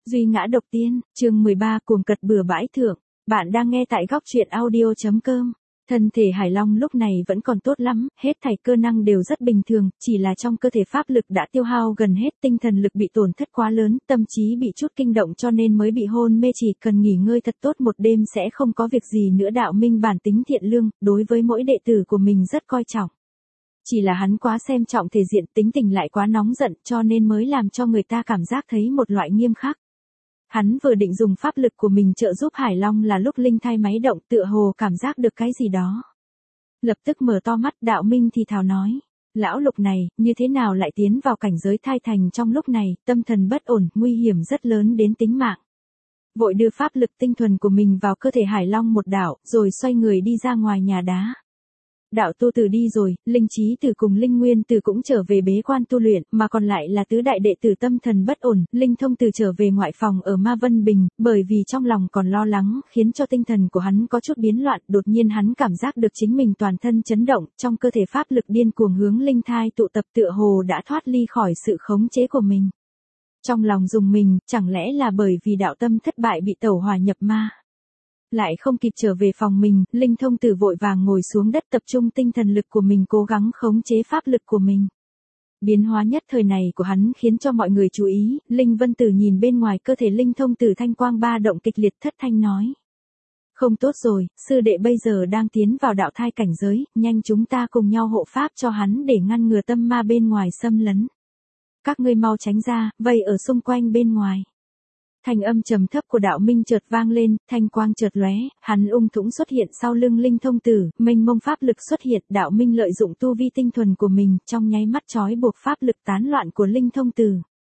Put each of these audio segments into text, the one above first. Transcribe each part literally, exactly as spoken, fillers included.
Duy ngã độc tiên, chương mười ba cuồng cật bừa bãi thượng. Bạn đang nghe tại góc truyện audio chấm com. Thân thể Hải Long lúc này vẫn còn tốt lắm, hết thảy cơ năng đều rất bình thường, chỉ là trong cơ thể pháp lực đã tiêu hao gần hết, tinh thần lực bị tổn thất quá lớn, tâm trí bị chút kinh động cho nên mới bị hôn mê, chỉ cần nghỉ ngơi thật tốt một đêm sẽ không có việc gì nữa. Đạo Minh bản tính thiện lương, đối với mỗi đệ tử của mình rất coi trọng. Chỉ là hắn quá xem trọng thể diện, tính tình lại quá nóng giận cho nên mới làm cho người ta cảm giác thấy một loại nghiêm khắc. Hắn vừa định dùng pháp lực của mình trợ giúp Hải Long là lúc linh thai máy động, tựa hồ cảm giác được cái gì đó. Lập tức mở to mắt, Đạo Minh thì thào nói. Lão Lục này, như thế nào lại tiến vào cảnh giới thai thành trong lúc này, tâm thần bất ổn, nguy hiểm rất lớn đến tính mạng. Vội đưa pháp lực tinh thuần của mình vào cơ thể Hải Long một đạo, rồi xoay người đi ra ngoài nhà đá. Đạo tu tử đi rồi, linh trí tử cùng linh nguyên tử cũng trở về bế quan tu luyện, mà còn lại là tứ đại đệ tử tâm thần bất ổn, linh thông tử trở về ngoại phòng ở Ma Vân Bình, bởi vì trong lòng còn lo lắng, khiến cho tinh thần của hắn có chút biến loạn, đột nhiên hắn cảm giác được chính mình toàn thân chấn động, trong cơ thể pháp lực điên cuồng hướng linh thai tụ tập, tựa hồ đã thoát ly khỏi sự khống chế của mình. Trong lòng dùng mình, chẳng lẽ là bởi vì đạo tâm thất bại bị tẩu hỏa nhập ma. Lại không kịp trở về phòng mình, linh thông tử vội vàng ngồi xuống đất tập trung tinh thần lực của mình cố gắng khống chế pháp lực của mình. Biến hóa nhất thời này của hắn khiến cho mọi người chú ý, Linh Vân Tử nhìn bên ngoài cơ thể linh thông tử thanh quang ba động kịch liệt, thất thanh nói. Không tốt rồi, sư đệ bây giờ đang tiến vào đạo thai cảnh giới, nhanh chúng ta cùng nhau hộ pháp cho hắn để ngăn ngừa tâm ma bên ngoài xâm lấn. Các ngươi mau tránh ra, vây ở xung quanh bên ngoài. Thanh âm trầm thấp của Đạo Minh chợt vang lên, thanh quang chợt lóe, hắn ung thũng xuất hiện sau lưng linh thông tử, mênh mông pháp lực xuất hiện, Đạo Minh lợi dụng tu vi tinh thuần của mình, trong nháy mắt trói buộc pháp lực tán loạn của linh thông tử.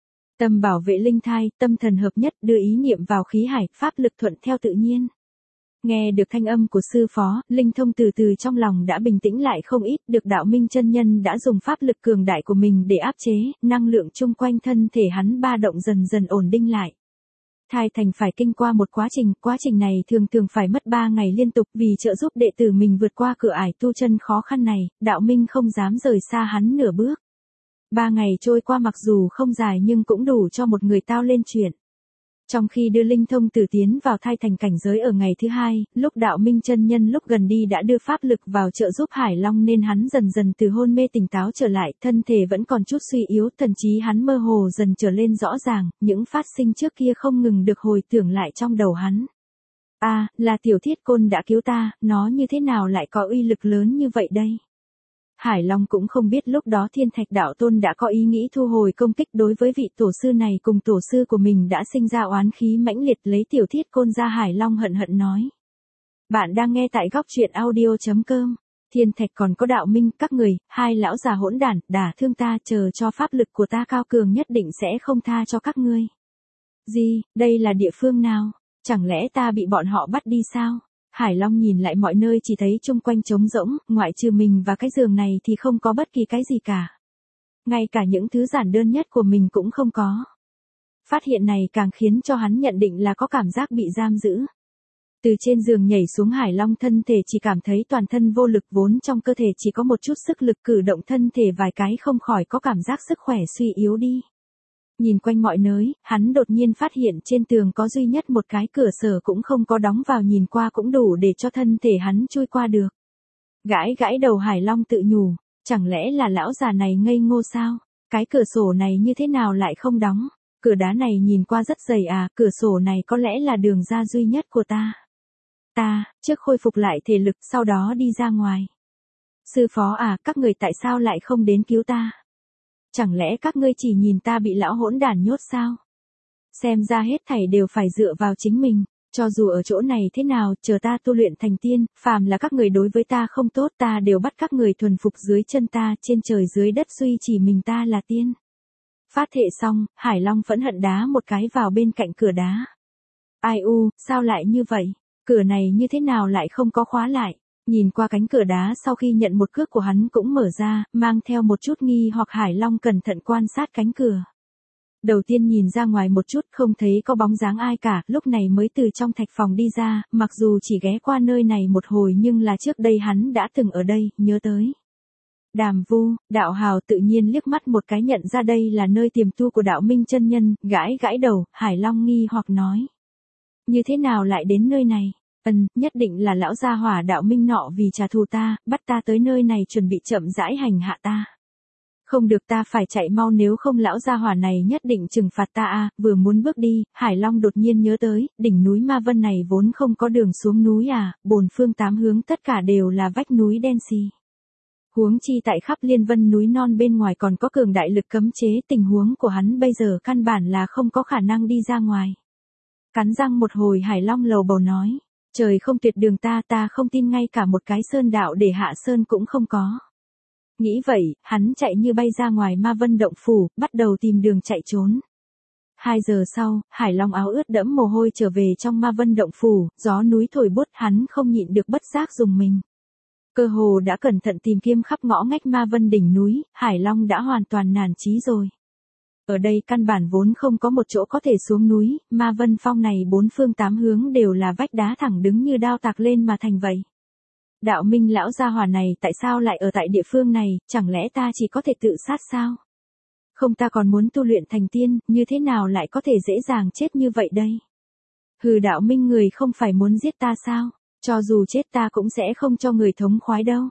Tâm bảo vệ linh thai, tâm thần hợp nhất, đưa ý niệm vào khí hải, pháp lực thuận theo tự nhiên. Nghe được thanh âm của sư phó, linh thông từ từ trong lòng đã bình tĩnh lại không ít, được Đạo Minh chân nhân đã dùng pháp lực cường đại của mình để áp chế, năng lượng chung quanh thân thể hắn ba động dần dần ổn định lại. Thai thành phải kinh qua một quá trình, quá trình này thường thường phải mất ba ngày liên tục, vì trợ giúp đệ tử mình vượt qua cửa ải tu chân khó khăn này, Đạo Minh không dám rời xa hắn nửa bước. Ba ngày trôi qua mặc dù không dài nhưng cũng đủ cho một người tao lên chuyện. Trong khi đưa linh thông tử tiến vào thai thành cảnh giới ở ngày thứ hai, lúc Đạo Minh chân nhân lúc gần đi đã đưa pháp lực vào trợ giúp Hải Long nên hắn dần dần từ hôn mê tỉnh táo trở lại, thân thể vẫn còn chút suy yếu, thần trí hắn mơ hồ dần trở lên rõ ràng, những phát sinh trước kia không ngừng được hồi tưởng lại trong đầu hắn. A, à, là Tiểu Thiết Côn đã cứu ta, nó như thế nào lại có uy lực lớn như vậy đây? Hải Long cũng không biết lúc đó Thiên Thạch Đạo Tôn đã có ý nghĩ thu hồi công kích đối với vị tổ sư này, cùng tổ sư của mình đã sinh ra oán khí mãnh liệt, lấy Tiểu Thiết Côn ra. Hải Long hận hận nói. Bạn đang nghe tại góc truyện audio chấm com. Thiên Thạch còn có Đạo Minh, các người, hai lão già hỗn đản, đả thương ta, chờ cho pháp lực của ta cao cường nhất định sẽ không tha cho các ngươi. Gì, đây là địa phương nào? Chẳng lẽ ta bị bọn họ bắt đi sao? Hải Long nhìn lại mọi nơi chỉ thấy chung quanh trống rỗng, ngoại trừ mình và cái giường này thì không có bất kỳ cái gì cả. Ngay cả những thứ giản đơn nhất của mình cũng không có. Phát hiện này càng khiến cho hắn nhận định là có cảm giác bị giam giữ. Từ trên giường nhảy xuống, Hải Long thân thể chỉ cảm thấy toàn thân vô lực, vốn trong cơ thể chỉ có một chút sức lực, cử động thân thể vài cái không khỏi có cảm giác sức khỏe suy yếu đi. Nhìn quanh mọi nơi, hắn đột nhiên phát hiện trên tường có duy nhất một cái cửa sổ cũng không có đóng vào, nhìn qua cũng đủ để cho thân thể hắn chui qua được. Gãi gãi đầu, Hải Long tự nhủ, chẳng lẽ là lão già này ngây ngô sao? Cái cửa sổ này như thế nào lại không đóng? Cửa đá này nhìn qua rất dày à, cửa sổ này có lẽ là đường ra duy nhất của ta. Ta, trước khôi phục lại thể lực, sau đó đi ra ngoài. Sư phó à, các người tại sao lại không đến cứu ta? Chẳng lẽ các ngươi chỉ nhìn ta bị lão hỗn đản nhốt sao? Xem ra hết thảy đều phải dựa vào chính mình, cho dù ở chỗ này thế nào, chờ ta tu luyện thành tiên, phàm là các người đối với ta không tốt ta đều bắt các người thuần phục dưới chân ta, trên trời dưới đất duy chỉ mình ta là tiên. Phát thệ xong, Hải Long phẫn hận đá một cái vào bên cạnh cửa đá. Ai u, sao lại như vậy? Cửa này như thế nào lại không có khóa lại? Nhìn qua cánh cửa đá sau khi nhận một cước của hắn cũng mở ra, mang theo một chút nghi hoặc, Hải Long cẩn thận quan sát cánh cửa. Đầu tiên nhìn ra ngoài một chút không thấy có bóng dáng ai cả, lúc này mới từ trong thạch phòng đi ra, mặc dù chỉ ghé qua nơi này một hồi nhưng là trước đây hắn đã từng ở đây, nhớ tới. Đàm Vu, đạo hào tự nhiên liếc mắt một cái nhận ra đây là nơi tiềm tu của đạo minh chân nhân, gãi gãi đầu, Hải Long nghi hoặc nói. Như thế nào lại đến nơi này? Ân, nhất định là lão gia hỏa đạo minh nọ vì trả thù ta, bắt ta tới nơi này chuẩn bị chậm rãi hành hạ ta. Không được, ta phải chạy mau, nếu không lão gia hỏa này nhất định trừng phạt ta a. Vừa muốn bước đi, Hải Long đột nhiên nhớ tới, đỉnh núi Ma Vân này vốn không có đường xuống núi à, bốn phương tám hướng tất cả đều là vách núi đen xì. Huống chi tại khắp liên vân núi non bên ngoài còn có cường đại lực cấm chế, tình huống của hắn bây giờ căn bản là không có khả năng đi ra ngoài. Cắn răng một hồi, Hải Long lầu bầu nói, trời không tuyệt đường ta, ta không tin ngay cả một cái sơn đạo để hạ sơn cũng không có. Nghĩ vậy, hắn chạy như bay ra ngoài Ma Vân động phủ, bắt đầu tìm đường chạy trốn. Hai giờ sau, Hải Long áo ướt đẫm mồ hôi trở về trong Ma Vân động phủ, gió núi thổi buốt, hắn không nhịn được bất giác dùng mình. Cơ hồ đã cẩn thận tìm kiếm khắp ngõ ngách Ma Vân đỉnh núi, Hải Long đã hoàn toàn nản chí rồi. Ở đây căn bản vốn không có một chỗ có thể xuống núi, Ma Vân Phong này bốn phương tám hướng đều là vách đá thẳng đứng như đao tạc lên mà thành vậy. Đạo minh lão gia hỏa này tại sao lại ở tại địa phương này, chẳng lẽ ta chỉ có thể tự sát sao? Không, ta còn muốn tu luyện thành tiên, như thế nào lại có thể dễ dàng chết như vậy đây? Hừ, đạo minh người không phải muốn giết ta sao? Cho dù chết ta cũng sẽ không cho người thống khoái đâu.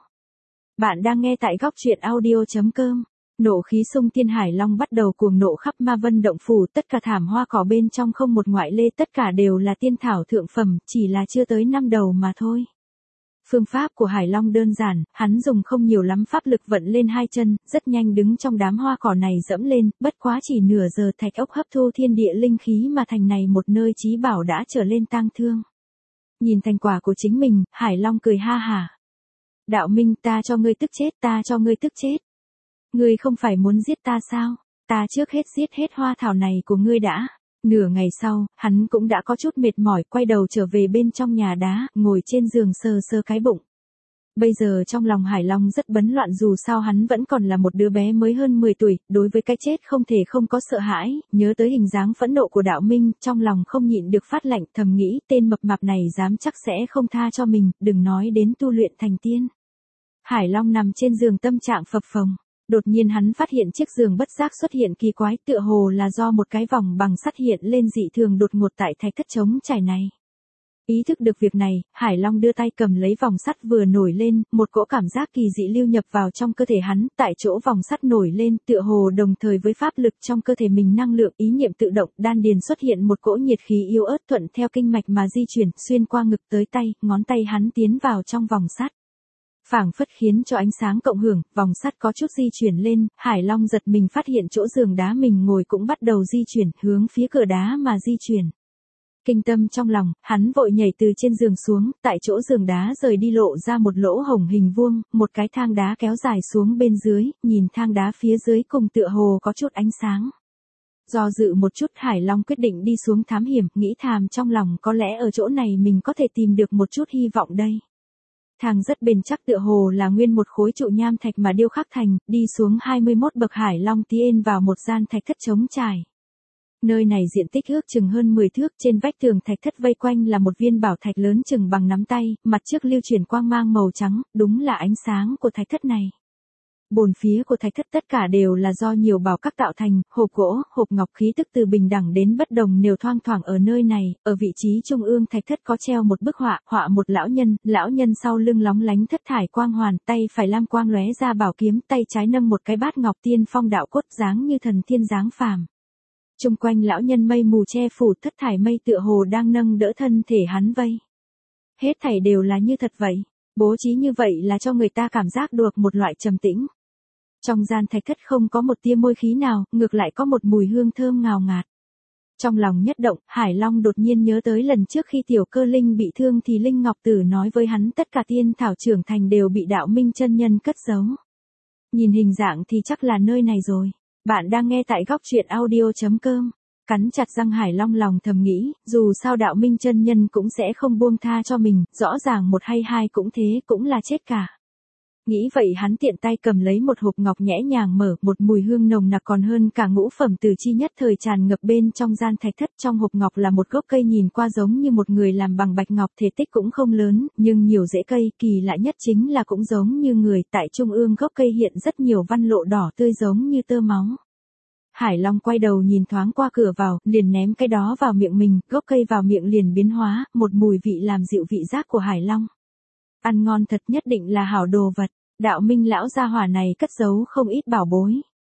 Bạn đang nghe tại góc truyện audio chấm com. Nộ khí xung thiên, Hải Long bắt đầu cuồng nộ khắp Ma Vân động phủ, tất cả thảm hoa cỏ bên trong không một ngoại lê, tất cả đều là tiên thảo thượng phẩm, chỉ là chưa tới năm đầu mà thôi. Phương pháp của Hải Long đơn giản, hắn dùng không nhiều lắm pháp lực vận lên hai chân, rất nhanh đứng trong đám hoa cỏ này dẫm lên, bất quá chỉ nửa giờ thạch ốc hấp thu thiên địa linh khí mà thành này một nơi chí bảo đã trở lên tang thương. Nhìn thành quả của chính mình, Hải Long cười ha hả. Đạo minh, ta cho ngươi tức chết, ta cho ngươi tức chết. Ngươi không phải muốn giết ta sao? Ta trước hết giết hết hoa thảo này của ngươi đã. Nửa ngày sau, hắn cũng đã có chút mệt mỏi, quay đầu trở về bên trong nhà đá, ngồi trên giường sờ sờ cái bụng. Bây giờ trong lòng Hải Long rất bấn loạn, dù sao hắn vẫn còn là một đứa bé mới hơn mười tuổi, đối với cái chết không thể không có sợ hãi, nhớ tới hình dáng phẫn nộ của đạo minh, trong lòng không nhịn được phát lạnh, thầm nghĩ tên mập mạp này dám chắc sẽ không tha cho mình, đừng nói đến tu luyện thành tiên. Hải Long nằm trên giường tâm trạng phập phồng. Đột nhiên hắn phát hiện chiếc giường bất giác xuất hiện kỳ quái, tựa hồ là do một cái vòng bằng sắt hiện lên dị thường đột ngột tại thạch thất trống trải này. Ý thức được việc này, Hải Long đưa tay cầm lấy vòng sắt vừa nổi lên, một cỗ cảm giác kỳ dị lưu nhập vào trong cơ thể hắn, tại chỗ vòng sắt nổi lên, tựa hồ đồng thời với pháp lực trong cơ thể mình năng lượng, ý niệm tự động, đan điền xuất hiện một cỗ nhiệt khí yếu ớt thuận theo kinh mạch mà di chuyển, xuyên qua ngực tới tay, ngón tay hắn tiến vào trong vòng sắt. Phảng phất khiến cho ánh sáng cộng hưởng, vòng sắt có chút di chuyển lên, Hải Long giật mình phát hiện chỗ giường đá mình ngồi cũng bắt đầu di chuyển, hướng phía cửa đá mà di chuyển. Kinh tâm trong lòng, hắn vội nhảy từ trên giường xuống, tại chỗ giường đá rời đi lộ ra một lỗ hổng hình vuông, một cái thang đá kéo dài xuống bên dưới, nhìn thang đá phía dưới cùng tựa hồ có chút ánh sáng. Do dự một chút, Hải Long quyết định đi xuống thám hiểm, nghĩ thầm trong lòng có lẽ ở chỗ này mình có thể tìm được một chút hy vọng đây. Thang rất bền chắc, tựa hồ là nguyên một khối trụ nham thạch mà điêu khắc thành, đi xuống hai mươi mốt bậc, Hải Long tiến vào một gian thạch thất trống trải. Nơi này diện tích ước chừng hơn mười thước, trên vách tường thạch thất vây quanh là một viên bảo thạch lớn chừng bằng nắm tay, mặt trước lưu chuyển quang mang màu trắng, đúng là ánh sáng của thạch thất này. Bồn phía của thạch thất tất cả đều là do nhiều bảo các tạo thành, hộp gỗ, hộp ngọc, khí tức từ bình đẳng đến bất đồng đều thoang thoảng ở nơi này. Ở vị trí trung ương thạch thất có treo một bức họa, họa một lão nhân, lão nhân sau lưng lóng lánh thất thải quang hoàn, tay phải lam quang lóe ra bảo kiếm, tay trái nâng một cái bát ngọc, tiên phong đạo cốt, dáng như thần tiên dáng phàm. Chung quanh lão nhân mây mù che phủ, thất thải mây tựa hồ đang nâng đỡ thân thể hắn vây. Hết thảy đều là như thật vậy, bố trí như vậy là cho người ta cảm giác được một loại trầm tĩnh. Trong gian thạch thất không có một tia môi khí nào, ngược lại có một mùi hương thơm ngào ngạt. Trong lòng nhất động, Hải Long đột nhiên nhớ tới lần trước khi Tiểu Cơ Linh bị thương thì Linh Ngọc Tử nói với hắn tất cả tiên thảo trưởng thành đều bị đạo minh chân nhân cất giấu. Nhìn hình dạng thì chắc là nơi này rồi. Bạn đang nghe tại góc truyện audio chấm com. Cắn chặt răng, Hải Long lòng thầm nghĩ, dù sao đạo minh chân nhân cũng sẽ không buông tha cho mình, rõ ràng một hay hai cũng thế, cũng là chết cả. Nghĩ vậy hắn tiện tay cầm lấy một hộp ngọc nhẽ nhàng mở, một mùi hương nồng nặc còn hơn cả ngũ phẩm từ chi nhất thời tràn ngập bên trong gian thạch thất. Trong hộp ngọc là một gốc cây nhìn qua giống như một người làm bằng bạch ngọc, thể tích cũng không lớn, nhưng nhiều rễ cây, kỳ lạ nhất chính là cũng giống như người, tại trung ương gốc cây hiện rất nhiều văn lộ đỏ tươi giống như tơ máu. Hải Long quay đầu nhìn thoáng qua cửa vào, liền ném cái đó vào miệng mình, gốc cây vào miệng liền biến hóa, một mùi vị làm dịu vị giác của Hải Long. Ăn ngon thật, nhất định là hảo đồ vật. Đạo Minh lão gia hỏa này cất giấu không ít bảo bối.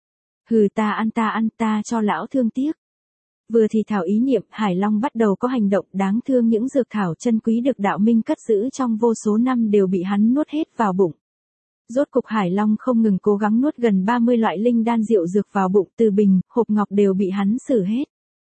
Hừ, ta ăn ta ăn ta cho lão thương tiếc. Vừa thì thảo ý niệm, Hải Long bắt đầu có hành động. Đáng thương những dược thảo chân quý được Đạo Minh cất giữ trong vô số năm đều bị hắn nuốt hết vào bụng. Rốt cục Hải Long không ngừng cố gắng nuốt gần ba mươi loại linh đan diệu dược vào bụng, từ bình, hộp ngọc đều bị hắn xử hết.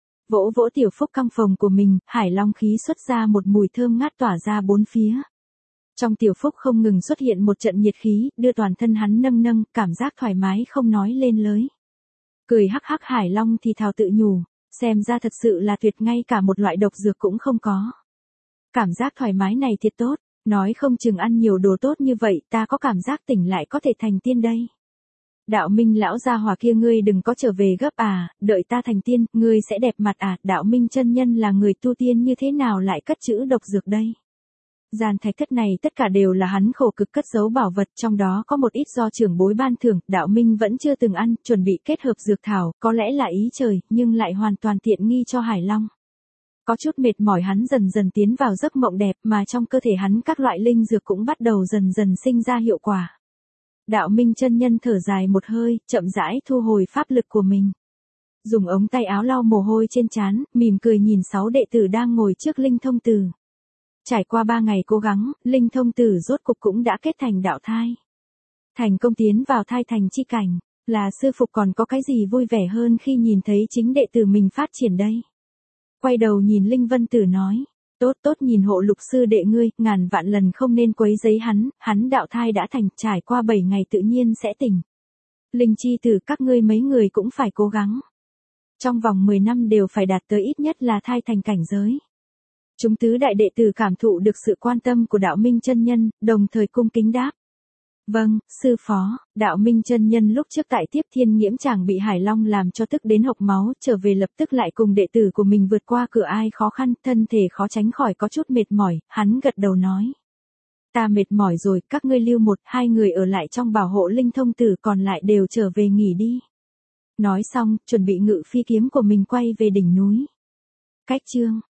Vỗ vỗ tiểu phúc căng phòng của mình, Hải Long khí xuất ra một mùi thơm ngát tỏa ra bốn phía. Trong tiểu phúc không ngừng xuất hiện một trận nhiệt khí, đưa toàn thân hắn nâng nâng, cảm giác thoải mái không nói lên lời. Cười hắc hắc Hải Long thì thào tự nhủ, xem ra thật sự là tuyệt, ngay cả một loại độc dược cũng không có. Cảm giác thoải mái này thiệt tốt, nói không chừng ăn nhiều đồ tốt như vậy ta có cảm giác tỉnh lại có thể thành tiên đây. Đạo Minh lão gia hỏa kia, ngươi đừng có trở về gấp à, đợi ta thành tiên, ngươi sẽ đẹp mặt à. Đạo Minh chân nhân là người tu tiên như thế nào lại cất trữ độc dược đây? Gian thạch thất này tất cả đều là hắn khổ cực cất giấu bảo vật, trong đó có một ít do trưởng bối ban thưởng, Đạo Minh vẫn chưa từng ăn, chuẩn bị kết hợp dược thảo, có lẽ là ý trời, nhưng lại hoàn toàn tiện nghi cho Hải Long. Có chút mệt mỏi hắn dần dần tiến vào giấc mộng đẹp, mà trong cơ thể hắn các loại linh dược cũng bắt đầu dần dần sinh ra hiệu quả. Đạo Minh chân nhân thở dài một hơi, chậm rãi thu hồi pháp lực của mình. Dùng ống tay áo lau mồ hôi trên trán, mỉm cười nhìn sáu đệ tử đang ngồi trước Linh Thông Tử. Trải qua ba ngày cố gắng, Linh Thông Tử rốt cục cũng đã kết thành đạo thai. Thành công tiến vào thai thành chi cảnh, là sư phụ còn có cái gì vui vẻ hơn khi nhìn thấy chính đệ tử mình phát triển đây. Quay đầu nhìn Linh Vân Tử nói, tốt tốt nhìn hộ lục sư đệ ngươi, ngàn vạn lần không nên quấy rầy hắn, hắn đạo thai đã thành, trải qua bảy ngày tự nhiên sẽ tỉnh. Linh chi tử, các ngươi mấy người cũng phải cố gắng. Trong vòng mười năm đều phải đạt tới ít nhất là thai thành cảnh giới. Chúng tứ đại đệ tử cảm thụ được sự quan tâm của Đạo Minh chân nhân, đồng thời cung kính đáp. Vâng, sư phó. Đạo Minh chân nhân lúc trước tại Tiếp Thiên Nghiễm Tràng bị Hải Long làm cho tức đến hộc máu, trở về lập tức lại cùng đệ tử của mình vượt qua cửa ai khó khăn, thân thể khó tránh khỏi có chút mệt mỏi, hắn gật đầu nói. Ta mệt mỏi rồi, các ngươi lưu một, hai người ở lại trong bảo hộ Linh Thông Tử, còn lại đều trở về nghỉ đi. Nói xong, chuẩn bị ngự phi kiếm của mình quay về đỉnh núi. Cách chương